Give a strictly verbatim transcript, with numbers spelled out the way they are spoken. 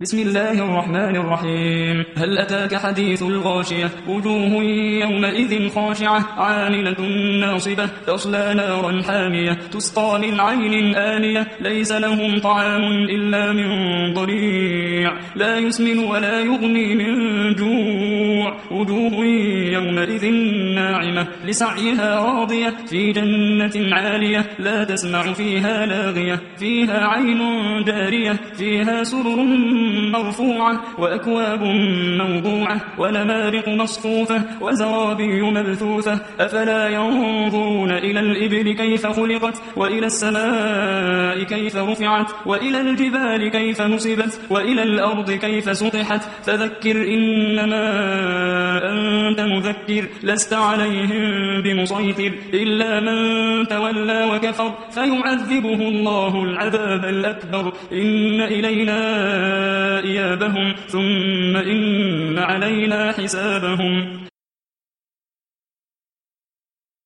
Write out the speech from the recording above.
بسم الله الرحمن الرحيم. هل أتاك حديث الغاشية؟ وجوه يومئذ خاشعة عاملة ناصبة تصلى نارا حامية تسقى من عين آنية ليس لهم طعام إلا من ضريع لا يسمن ولا يغني من جوع. وجوه يومئذ ناعمة لسعيها راضية في جنة عالية لا تسمع فيها لاغية فيها عين جارية فيها سرر مرفوعة وأكواب موضوعة ونمارق مصفوفة وزرابي مبثوثة. أفلا ينظرون إلى الإبل كيف خلقت وإلى السماء كيف رفعت وإلى الجبال كيف نصبت وإلى الأرض كيف سطحت. فذكر إنما أنت مذكر لست عليهم بمسيطر إلا من تولى وكفر فيعذبه الله العذاب الأكبر. إن إلينا إيابهم ثم إن علينا حسابهم.